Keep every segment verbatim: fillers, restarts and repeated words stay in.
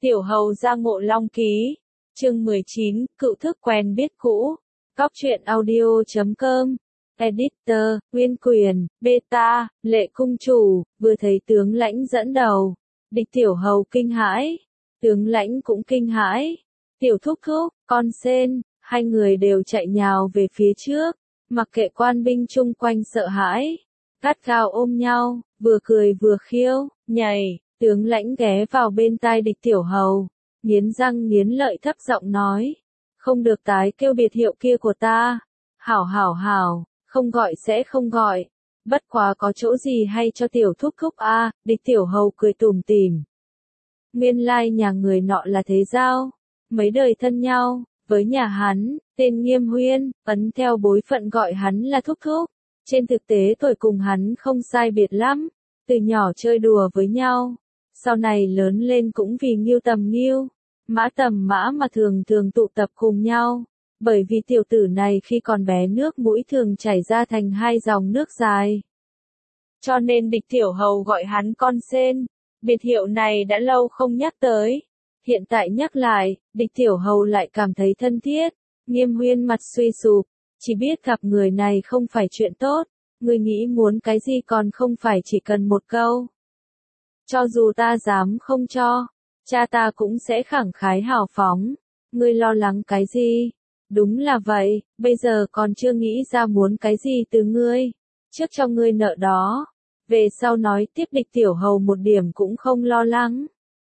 Tiểu hầu ra Ngộ Long ký. Chương mười chín, cựu thức quen biết cũ. Cóc truyện audio chấm com. Editor, Nguyên Quyền, Beta, Lệ Cung Chủ, vừa thấy tướng lãnh dẫn đầu. Địch tiểu hầu kinh hãi. Tướng lãnh cũng kinh hãi. Tiểu thúc thúc, con sen, hai người đều chạy nhào về phía trước. Mặc kệ quan binh chung quanh sợ hãi. Gắt gao ôm nhau, vừa cười vừa khiêu, nhảy. Tướng lãnh ghé vào bên tai địch tiểu hầu, nghiến răng nghiến lợi thấp giọng nói, không được tái kêu biệt hiệu kia của ta, hảo hảo hảo, không gọi sẽ không gọi, bất quá có chỗ gì hay cho tiểu thúc thúc a, à, địch tiểu hầu cười tủm tỉm. Nguyên lai nhà người nọ là thế giao, mấy đời thân nhau, với nhà hắn, tên Nghiêm Huyên, ấn theo bối phận gọi hắn là thúc thúc, trên thực tế tuổi cùng hắn không sai biệt lắm, từ nhỏ chơi đùa với nhau. Sau này lớn lên cũng vì Nghiêu tầm Nghiêu, Mã tầm Mã mà thường thường tụ tập cùng nhau, bởi vì tiểu tử này khi còn bé nước mũi thường chảy ra thành hai dòng nước dài. Cho nên địch tiểu hầu gọi hắn con sen, biệt hiệu này đã lâu không nhắc tới. Hiện tại nhắc lại, địch tiểu hầu lại cảm thấy thân thiết, Nghiêm Huyên mặt suy sụp, chỉ biết gặp người này không phải chuyện tốt, người nghĩ muốn cái gì còn không phải chỉ cần một câu. Cho dù ta dám không cho, cha ta cũng sẽ khẳng khái hào phóng. Ngươi lo lắng cái gì? Đúng là vậy, bây giờ còn chưa nghĩ ra muốn cái gì từ ngươi. Trước cho ngươi nợ đó. Về sau nói tiếp địch tiểu hầu một điểm cũng không lo lắng.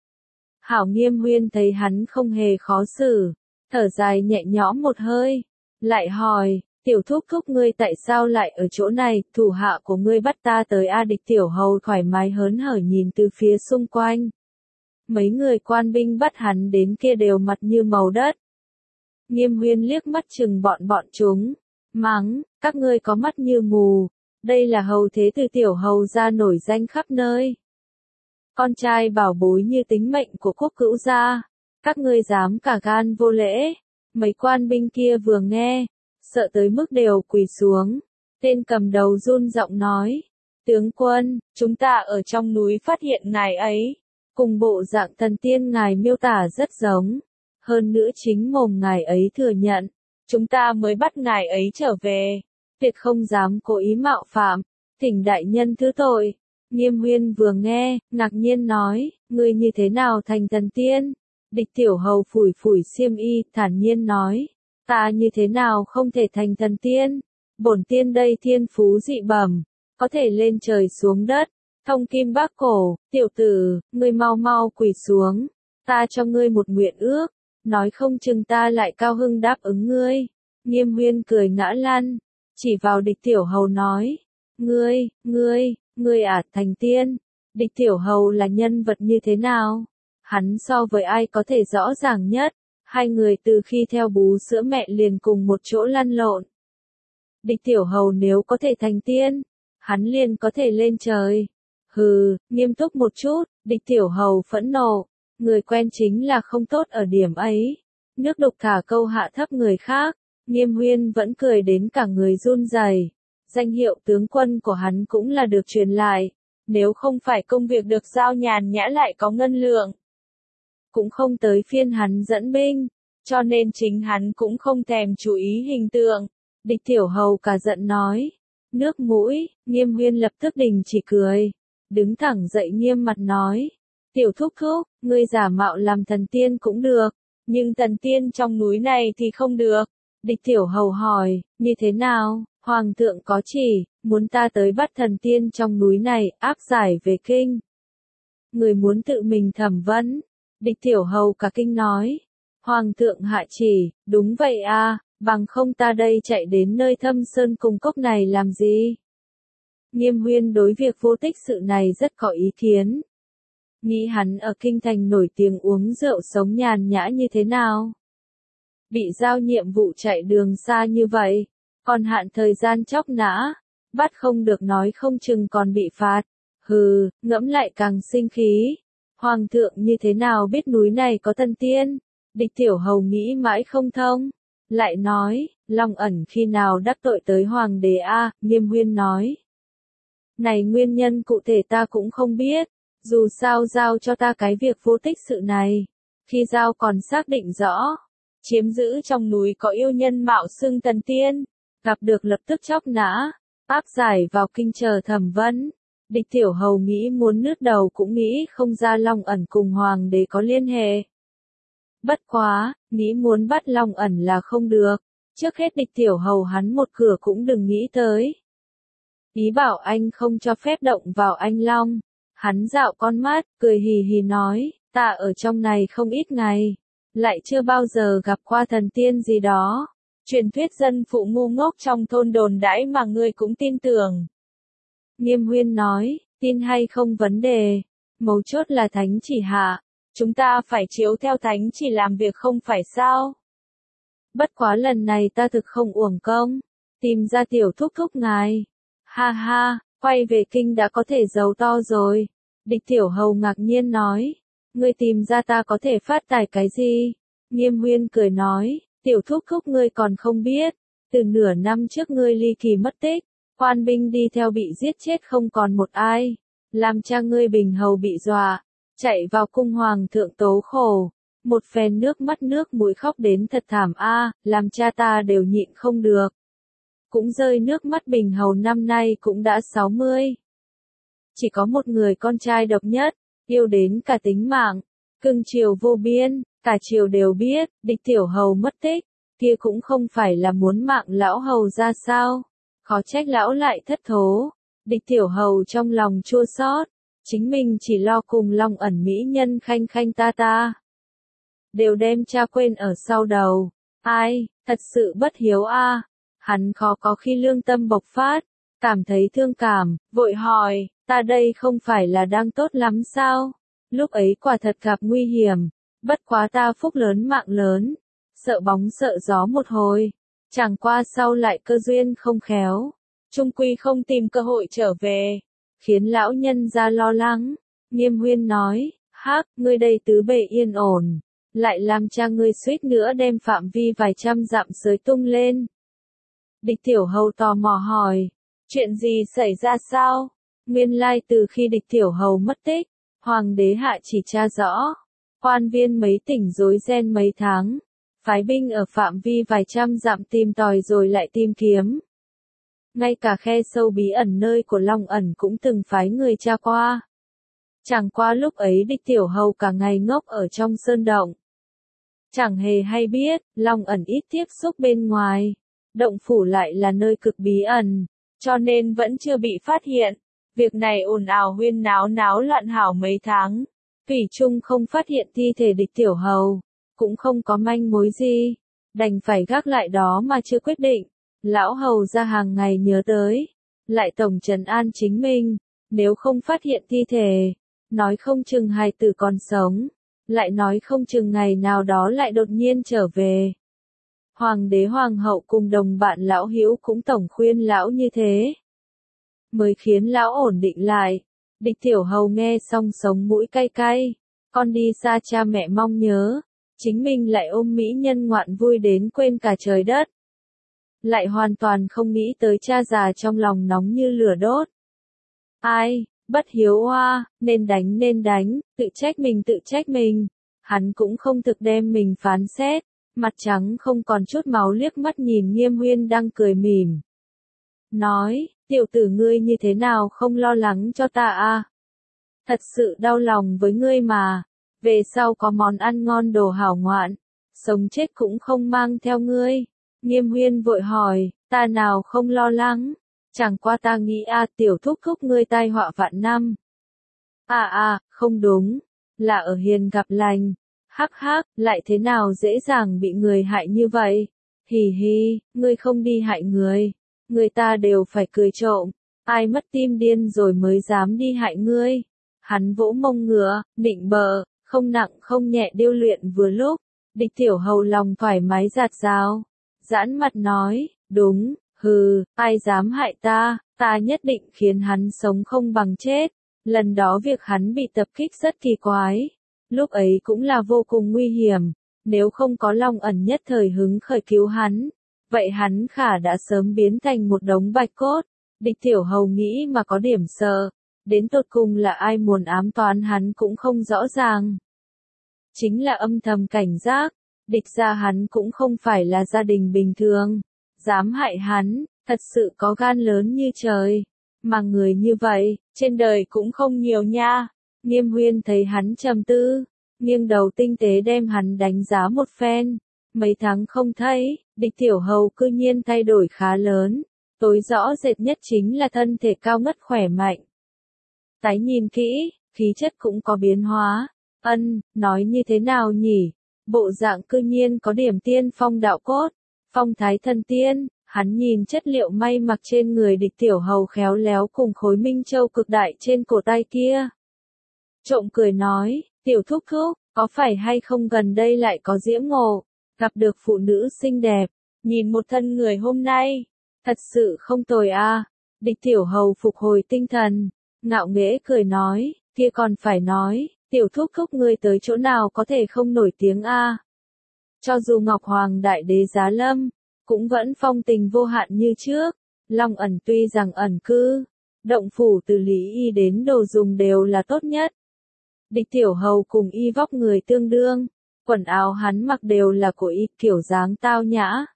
Hảo Nghiêm Huyên thấy hắn không hề khó xử. Thở dài nhẹ nhõm một hơi. Lại hỏi, tiểu thúc thúc ngươi tại sao lại ở chỗ này, thủ hạ của ngươi bắt ta tới a địch tiểu hầu thoải mái hớn hở nhìn từ phía xung quanh. Mấy người quan binh bắt hắn đến kia đều mặt như màu đất. Nghiêm Huyên liếc mắt chừng bọn bọn chúng, mắng, các ngươi có mắt như mù, đây là hầu thế từ tiểu hầu ra nổi danh khắp nơi. Con trai bảo bối như tính mệnh của quốc cữu gia, các ngươi dám cả gan vô lễ. Mấy quan binh kia vừa nghe, sợ tới mức đều quỳ xuống. Tên cầm đầu run giọng nói, tướng quân, chúng ta ở trong núi phát hiện ngài ấy, cùng bộ dạng thần tiên ngài miêu tả rất giống. Hơn nữa chính mồm ngài ấy thừa nhận, chúng ta mới bắt ngài ấy trở về, tuyệt không dám cố ý mạo phạm, thỉnh đại nhân thứ tội. Nghiêm Huyên vừa nghe, ngạc nhiên nói, ngươi như thế nào thành thần tiên? Địch tiểu hầu phủi phủi xiêm y, thản nhiên nói, ta như thế nào không thể thành thần tiên? Bổn tiên đây thiên phú dị bẩm, có thể lên trời xuống đất, thông kim bác cổ, tiểu tử, ngươi mau mau quỳ xuống, ta cho ngươi một nguyện ước, nói không chừng ta lại cao hưng đáp ứng ngươi. Nghiêm Huyên cười ngã lăn, chỉ vào địch tiểu hầu nói, ngươi, ngươi, ngươi à thành tiên, địch tiểu hầu là nhân vật như thế nào? Hắn so với ai có thể rõ ràng nhất, hai người từ khi theo bú sữa mẹ liền cùng một chỗ lăn lộn. Địch tiểu hầu nếu có thể thành tiên, hắn liền có thể lên trời. Hừ, nghiêm túc một chút, địch tiểu hầu phẫn nộ, người quen chính là không tốt ở điểm ấy. Nước đục thả câu hạ thấp người khác, Nghiêm Huyên vẫn cười đến cả người run rẩy. Danh hiệu tướng quân của hắn cũng là được truyền lại, nếu không phải công việc được giao nhàn nhã lại có ngân lượng, cũng không tới phiên hắn dẫn binh, cho nên chính hắn cũng không thèm chú ý hình tượng. Địch tiểu hầu cả giận nói, nước mũi, Nghiêm Huyên lập tức đình chỉ cười, đứng thẳng dậy nghiêm mặt nói, tiểu thúc thúc, ngươi giả mạo làm thần tiên cũng được, nhưng thần tiên trong núi này thì không được. Địch tiểu hầu hỏi, như thế nào, hoàng thượng có chỉ, muốn ta tới bắt thần tiên trong núi này, áp giải về kinh. Người muốn tự mình thẩm vấn. Địch tiểu hầu cả kinh nói, hoàng thượng hạ chỉ, đúng vậy à, bằng không ta đây chạy đến nơi thâm sơn cùng cốc này làm gì? Nghiêm Huyên đối việc vô tích sự này rất có ý kiến. Nghĩ hắn ở kinh thành nổi tiếng uống rượu sống nhàn nhã như thế nào? Bị giao nhiệm vụ chạy đường xa như vậy, còn hạn thời gian chóc nã, bắt không được nói không chừng còn bị phạt. Hừ, ngẫm lại càng sinh khí. Hoàng thượng như thế nào biết núi này có thần tiên? Địch tiểu hầu nghĩ mãi không thông. Lại nói, Long ẩn khi nào đắc tội tới hoàng đế a? Nghiêm Huyên nói. Này nguyên nhân cụ thể ta cũng không biết, dù sao giao cho ta cái việc vô tích sự này. Khi giao còn xác định rõ, chiếm giữ trong núi có yêu nhân mạo xưng thần tiên, gặp được lập tức chóc nã, áp giải vào kinh chờ thẩm vấn. Địch Tiểu Hầu nghĩ muốn nứt đầu cũng nghĩ không ra Long Ẩn cùng hoàng đế có liên hệ. Bất quá, nghĩ muốn bắt Long Ẩn là không được, trước hết Địch Tiểu Hầu hắn một cửa cũng đừng nghĩ tới. Ý bảo anh không cho phép động vào anh Long, hắn dạo con mắt, cười hì hì nói, ta ở trong này không ít ngày, lại chưa bao giờ gặp qua thần tiên gì đó. Truyền thuyết dân phụ ngu ngốc trong thôn đồn đãi mà ngươi cũng tin tưởng. Nghiêm Huyên nói, tin hay không vấn đề, mấu chốt là thánh chỉ hạ, chúng ta phải chiếu theo thánh chỉ làm việc không phải sao. Bất quá lần này ta thực không uổng công, tìm ra tiểu thúc thúc ngài. Ha ha, quay về kinh đã có thể giàu to rồi. Địch Tiểu Hầu ngạc nhiên nói, ngươi tìm ra ta có thể phát tài cái gì? Nghiêm Huyên cười nói, tiểu thúc thúc ngươi còn không biết, từ nửa năm trước ngươi ly kỳ mất tích, quan binh đi theo bị giết chết không còn một ai, làm cha ngươi Bình Hầu bị dọa, chạy vào cung hoàng thượng tố khổ, một phen nước mắt nước mũi khóc đến thật thảm a, làm cha ta đều nhịn không được. Cũng rơi nước mắt. Bình Hầu năm nay cũng đã sáu mươi. Chỉ có một người con trai độc nhất, yêu đến cả tính mạng, cưng chiều vô biên, cả triều đều biết, Địch Tiểu Hầu mất tích, kia cũng không phải là muốn mạng lão hầu ra sao, khó trách lão lại thất thố. Địch Tiểu Hầu trong lòng chua xót, chính mình chỉ lo cùng Long Ẩn mỹ nhân khanh khanh ta ta, đều đem cha quên ở sau đầu. Ai, thật sự bất hiếu a. Hắn khó có khi lương tâm bộc phát, cảm thấy thương cảm, vội hỏi, ta đây không phải là đang tốt lắm sao? Lúc ấy quả thật gặp nguy hiểm, bất quá ta phúc lớn mạng lớn, sợ bóng sợ gió một hồi, chẳng qua sau lại cơ duyên không khéo, chung quy không tìm cơ hội trở về, khiến lão nhân ra lo lắng. Nghiêm Huyên nói, hắc, ngươi đây tứ bề yên ổn, lại làm cha ngươi suýt nữa đem phạm vi vài trăm dặm sới tung lên. Địch Tiểu Hầu tò mò hỏi, chuyện gì xảy ra sao? Nguyên lai từ khi Địch Tiểu Hầu mất tích, hoàng đế hạ chỉ tra rõ, quan viên mấy tỉnh rối ren mấy tháng, phái binh ở phạm vi vài trăm dặm tìm tòi rồi lại tìm kiếm. Ngay cả khe sâu bí ẩn nơi của Long Ẩn cũng từng phái người tra qua. Chẳng qua lúc ấy Địch Tiểu Hầu cả ngày ngốc ở trong sơn động. Chẳng hề hay biết, Long Ẩn ít tiếp xúc bên ngoài. Động phủ lại là nơi cực bí ẩn, cho nên vẫn chưa bị phát hiện. Việc này ồn ào huyên náo náo loạn hảo mấy tháng, thủy chung không phát hiện thi thể Địch Tiểu Hầu, cũng không có manh mối gì, đành phải gác lại đó mà chưa quyết định. Lão hầu ra hàng ngày nhớ tới, lại tổng trấn an chính mình, nếu không phát hiện thi thể, nói không chừng hài tử còn sống, lại nói không chừng ngày nào đó lại đột nhiên trở về. Hoàng đế hoàng hậu cùng đồng bạn lão hữu cũng tổng khuyên lão như thế, mới khiến lão ổn định lại. Địch Tiểu Hầu nghe xong sống mũi cay cay, con đi xa cha mẹ mong nhớ, chính mình lại ôm mỹ nhân ngoạn vui đến quên cả trời đất. Lại hoàn toàn không nghĩ tới cha già trong lòng nóng như lửa đốt. Ai, bất hiếu hoa, nên đánh nên đánh, tự trách mình tự trách mình. Hắn cũng không thực đem mình phán xét, mặt trắng không còn chút máu liếc mắt nhìn Nghiêm Huyên đang cười mỉm. Nói, tiểu tử ngươi như thế nào không lo lắng cho ta à? Thật sự đau lòng với ngươi mà, về sau có món ăn ngon đồ hảo ngoạn, sống chết cũng không mang theo ngươi. Nghiêm Huyên vội hỏi, ta nào không lo lắng, chẳng qua ta nghĩ a à, tiểu thúc thúc ngươi tai họa vạn năm. À à, không đúng, là ở hiền gặp lành, hắc hắc, lại thế nào dễ dàng bị người hại như vậy, hì hì, ngươi không đi hại người, người ta đều phải cười trộm, ai mất tim điên rồi mới dám đi hại ngươi. Hắn vỗ mông ngựa, định bợ, không nặng không nhẹ điêu luyện vừa lúc, Địch Tiểu Hầu lòng thoải mái giạt rào. Giãn mặt nói, đúng, hừ, ai dám hại ta, ta nhất định khiến hắn sống không bằng chết. Lần đó việc hắn bị tập kích rất kỳ quái, lúc ấy cũng là vô cùng nguy hiểm, nếu không có Long Ẩn nhất thời hứng khởi cứu hắn, vậy hắn khả đã sớm biến thành một đống bạch cốt. Địch Tiểu Hầu nghĩ mà có điểm sợ, đến tột cùng là ai muốn ám toán hắn cũng không rõ ràng. chính là âm thầm cảnh giác, địch gia hắn cũng không phải là gia đình bình thường, dám hại hắn, thật sự có gan lớn như trời, mà người như vậy, trên đời cũng không nhiều nha. Nghiêm Huyên thấy hắn trầm tư, nghiêng đầu tinh tế đem hắn đánh giá một phen, mấy tháng không thấy, địch tiểu hầu cư nhiên thay đổi khá lớn, tối rõ rệt nhất chính là thân thể cao ngất khỏe mạnh. Tái nhìn kỹ, khí chất cũng có biến hóa, ân, nói như thế nào nhỉ, bộ dạng cư nhiên có điểm tiên phong đạo cốt, phong thái thần tiên. Hắn nhìn chất liệu may mặc trên người địch tiểu hầu khéo léo cùng khối minh châu cực đại trên cổ tay kia. Trộm cười nói, tiểu thúc thúc, có phải hay không gần đây lại có diễm ngộ, gặp được phụ nữ xinh đẹp, nhìn một thân người hôm nay, thật sự không tồi a. Địch tiểu hầu phục hồi tinh thần, ngạo nghễ cười nói, kia còn phải nói, tiểu thúc thúc ngươi tới chỗ nào có thể không nổi tiếng a. Cho dù Ngọc Hoàng Đại Đế giá lâm, cũng vẫn phong tình vô hạn như trước. Long ẩn tuy rằng ẩn cư, động phủ từ lý y đến đồ dùng đều là tốt nhất. Địch tiểu hầu cùng y vóc người tương đương, quần áo hắn mặc đều là của y kiểu dáng tao nhã.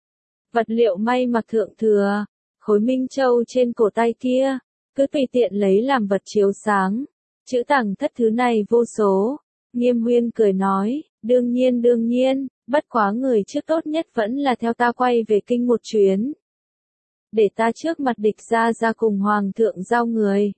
Vật liệu may mặc thượng thừa, khối minh châu trên cổ tay kia, cứ tùy tiện lấy làm vật chiếu sáng. Chữ tàng thất thứ này vô số. Nghiêm Huyên cười nói, đương nhiên đương nhiên, bất quá người trước tốt nhất vẫn là theo ta quay về kinh một chuyến. Để ta trước mặt địch ra ra cùng hoàng thượng giao người.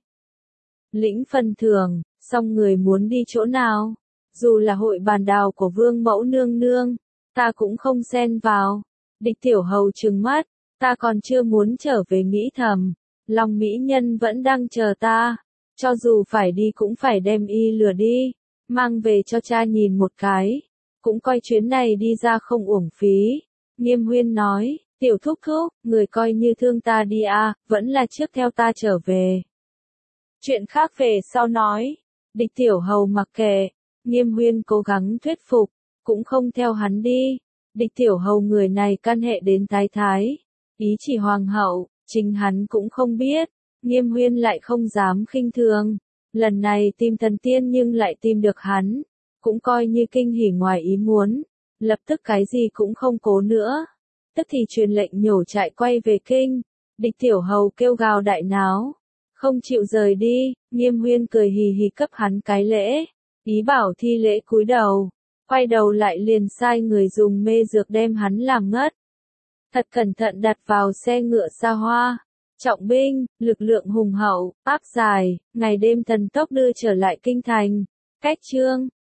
Lĩnh phần thưởng, xong người muốn đi chỗ nào, dù là hội bàn đào của vương mẫu nương nương, ta cũng không xen vào. Địch tiểu hầu trừng mắt, ta còn chưa muốn trở về nghĩ thầm, lòng mỹ nhân vẫn đang chờ ta, cho dù phải đi cũng phải đem y lừa đi, mang về cho cha nhìn một cái, cũng coi chuyến này đi ra không uổng phí. Nghiêm Huyên nói, tiểu thúc thúc, người coi như thương ta đi à, vẫn là trước theo ta trở về. Chuyện khác về sau nói, địch tiểu hầu mặc kệ, Nghiêm Huyên cố gắng thuyết phục, cũng không theo hắn đi. Địch tiểu hầu người này căn hệ đến thái thái, ý chỉ hoàng hậu, chính hắn cũng không biết. Nghiêm Huyên lại không dám khinh thường, lần này tìm thần tiên nhưng lại tìm được hắn, cũng coi như kinh hỉ ngoài ý muốn, lập tức cái gì cũng không cố nữa, tức thì truyền lệnh nhổ trại quay về kinh. Địch tiểu hầu kêu gào đại náo, không chịu rời đi. Nghiêm Huyên cười hì hì cấp hắn cái lễ, ý bảo thi lễ cúi đầu, quay đầu lại liền sai người dùng mê dược đem hắn làm ngất, thật cẩn thận đặt vào xe ngựa xa hoa. Trọng binh, lực lượng hùng hậu, áp dài, ngày đêm thần tốc đưa trở lại kinh thành. Cách chương